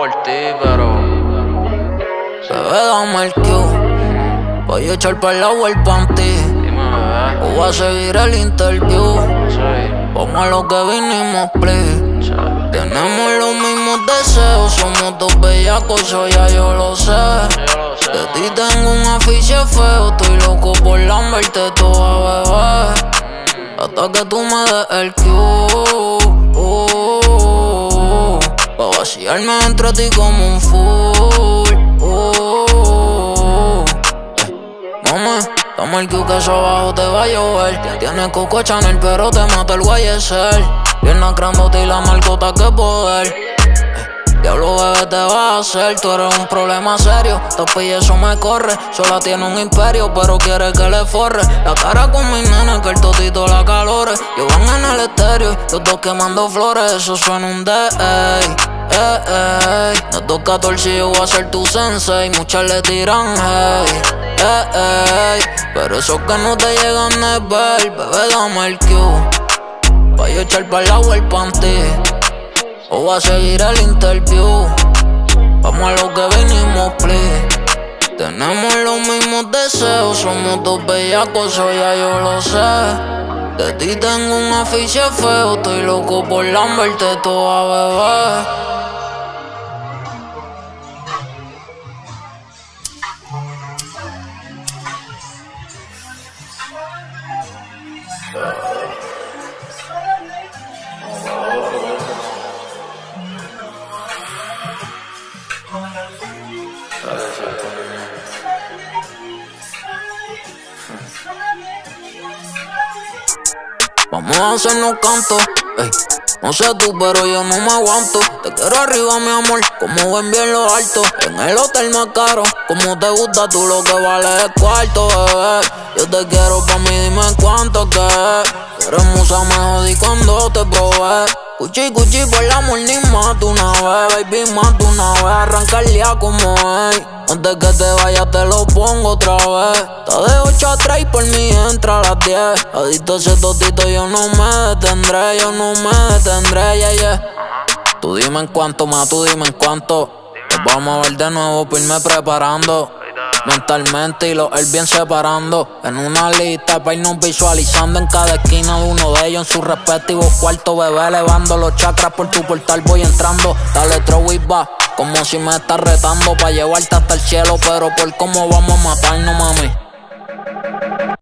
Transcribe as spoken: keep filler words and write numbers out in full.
por ti, pero bebé, dame el Q. Voy a echar para el agua el panty. dime, bebé. O voy a seguir el interview. Sí, Vamos a lo que vinimos, please. sí. Tenemos los mismos deseos, somos dos bellacos, eso ya yo lo sé. Yo lo sé. De ti tengo un afiche feo, estoy loco por lamberte toda, bebé. Hasta que tú me des el Q. Uh, pa' vaciarme entre ti como un fool. Uh, eh, mami, dame el Q que eso abajo te va a llover. Tienes Coco Chanel pero te mata el guayeser. Piernas grandote y la marcota que poder. Diablo, bebé, te vas a hacer. Tú eres un problema serio. Tope y eso me corre. Sola tiene un imperio, pero quiere que le forre. La cara con mis nenes, que el totito la calore. Llevan en el estéreo, los dos quemando flores. Eso suena un D, ey, ey, ey. Los dos catorce yo voy a ser tu sensei. Muchas le tiran, hey, ey, ey. Pero esos que no te llegan a ver, bebé, dame el Q. Pa' yo echar para el agua el panty. O voy a seguir el interview. Vamos a lo que vinimos, please. Tenemos los mismos deseos, somos dos bellacos, eso ya yo lo sé. De ti tengo un afiche feo, estoy loco por lamberte toda, bebé. Vamos a hacernos canto, ey. No sé tú, pero yo no me aguanto. Te quiero arriba, mi amor, como ven bien lo alto. En el hotel más caro, como te gusta tú, lo que vale es cuarto, bebé. Yo te quiero pa' mí, dime cuánto que es. Tú eres musa, me jodí cuando te probé. Cuchi, cuchi, por el amor ni mato una vez, baby, mato una vez. Arrancarle ya como es. Antes que te vayas te lo pongo otra vez. Está de ocho a tres y por mí entra a las diez. Adicto a ese totito, yo no me detendré, yo no me detendré, yeah, yeah. Tú dime en cuánto más, tú dime en cuánto. Nos vamos a ver de nuevo por irme preparando mentalmente y los él bien separando. En una lista pa' irnos visualizando en cada esquina de uno de ellos en sus respectivos cuartos. Bebé, elevando los chakras por tu portal voy entrando. Dale throw y va, como si me estás retando pa' llevarte hasta el cielo. Pero por cómo vamos a matarnos, mami.